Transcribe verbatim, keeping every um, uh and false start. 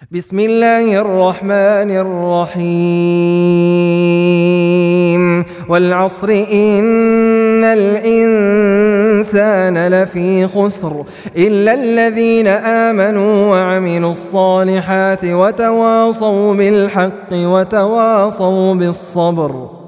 بسم الله الرحمن الرحيم والعصر إن الإنسان لفي خسر إلا الذين آمنوا وعملوا الصالحات وتواصوا بالحق وتواصوا بالصبر.